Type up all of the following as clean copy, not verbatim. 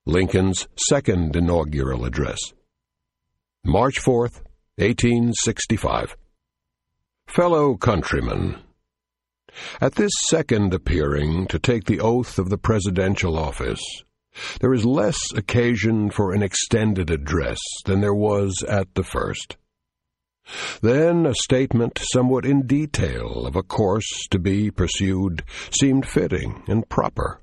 Lincoln's second inaugural address. March 4th, 1865. Fellow countrymen, at this second appearing to take the oath of the presidential office, there is less occasion for an extended address than there was at the first. Then a statement somewhat in detail of a course to be pursued seemed fitting and proper.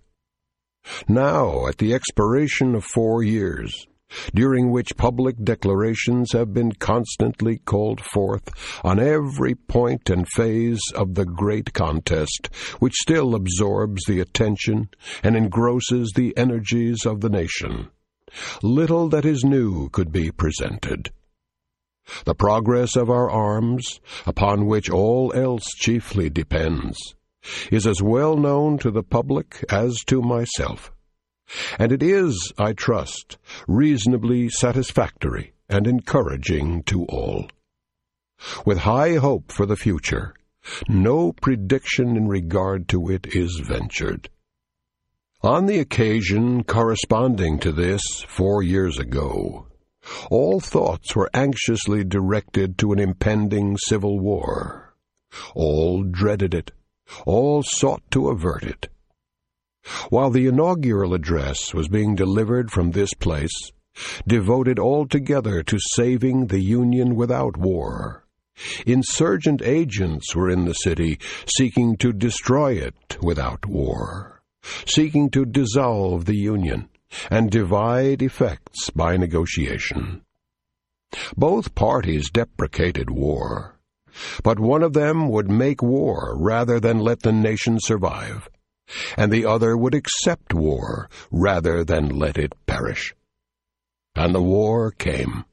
Now, at the expiration of 4 years, during which public declarations have been constantly called forth on every point and phase of the great contest which still absorbs the attention and engrosses the energies of the nation, little that is new could be presented. The progress of our arms, upon which all else chiefly depends, is as well known to the public as to myself, and it is, I trust, reasonably satisfactory and encouraging to all. With high hope for the future, no prediction in regard to it is ventured. On the occasion corresponding to this 4 years ago, all thoughts were anxiously directed to an impending civil war. All dreaded it. All sought to avert it. While the inaugural address was being delivered from this place, devoted altogether to saving the Union without war, insurgent agents were in the city seeking to destroy it without war, seeking to dissolve the Union and divide effects by negotiation. Both parties deprecated war, but one of them would make war rather than let the nation survive, and the other would accept war rather than let it perish. And the war came.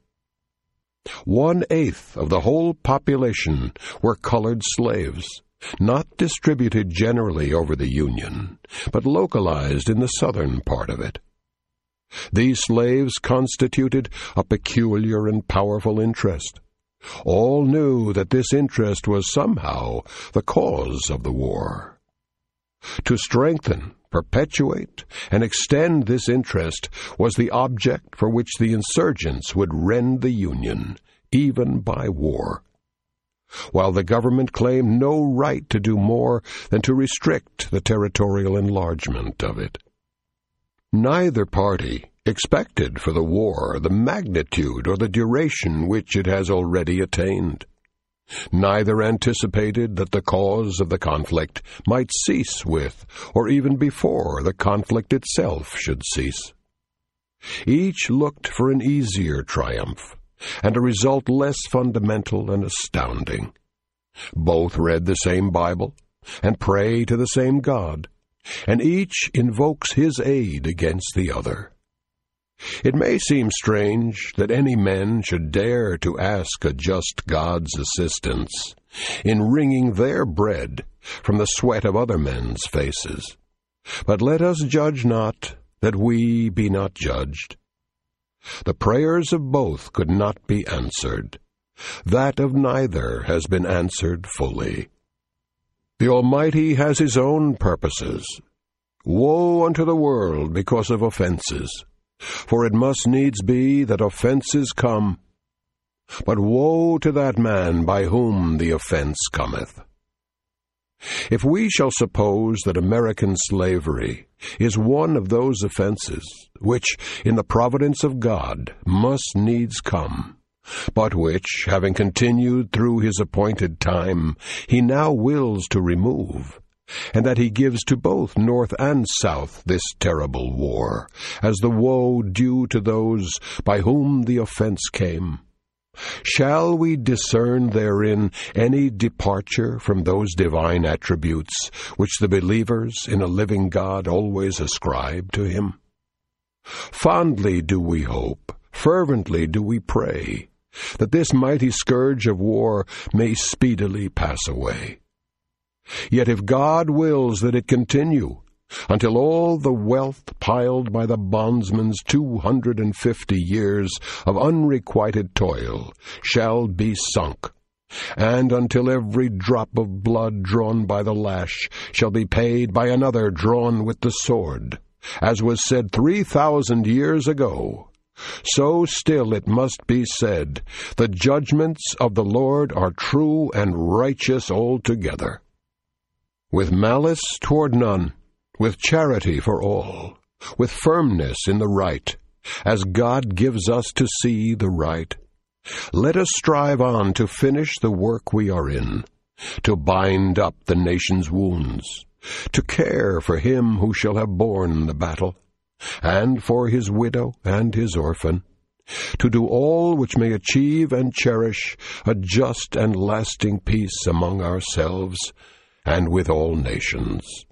1/8 of the whole population were colored slaves, not distributed generally over the Union, but localized in the southern part of it. These slaves constituted a peculiar and powerful interest. All knew that this interest was somehow the cause of the war. To strengthen, perpetuate, and extend this interest was the object for which the insurgents would rend the Union, even by war, while the government claimed no right to do more than to restrict the territorial enlargement of it. Neither party expected for the war the magnitude or the duration which it has already attained. Neither anticipated that the cause of the conflict might cease with, or even before the conflict itself should cease. Each looked for an easier triumph, and a result less fundamental and astounding. Both read the same Bible, and pray to the same God, and each invokes his aid against the other. It may seem strange that any men should dare to ask a just God's assistance in wringing their bread from the sweat of other men's faces. But let us judge not, that we be not judged. The prayers of both could not be answered. That of neither has been answered fully. The Almighty has his own purposes. Woe unto the world because of offenses! For it must needs be that offenses come, but woe to that man by whom the offense cometh. If we shall suppose that American slavery is one of those offenses which, in the providence of God, must needs come, but which, having continued through his appointed time, he now wills to remove, and that he gives to both North and South this terrible war, as the woe due to those by whom the offense came, shall we discern therein any departure from those divine attributes which the believers in a living God always ascribe to him? Fondly do we hope, fervently do we pray, that this mighty scourge of war may speedily pass away. Yet if God wills that it continue, until all the wealth piled by the bondsman's 250 years of unrequited toil shall be sunk, and until every drop of blood drawn by the lash shall be paid by another drawn with the sword, As was said 3,000 years ago, so still it must be said, the judgments of the Lord are true and righteous altogether. With malice toward none, with charity for all, with firmness in the right, as God gives us to see the right. Let us strive on to finish the work we are in, to bind up the nation's wounds, to care for him who shall have borne the battle, and for his widow and his orphan, to do all which may achieve and cherish a just and lasting peace among ourselves and with all nations.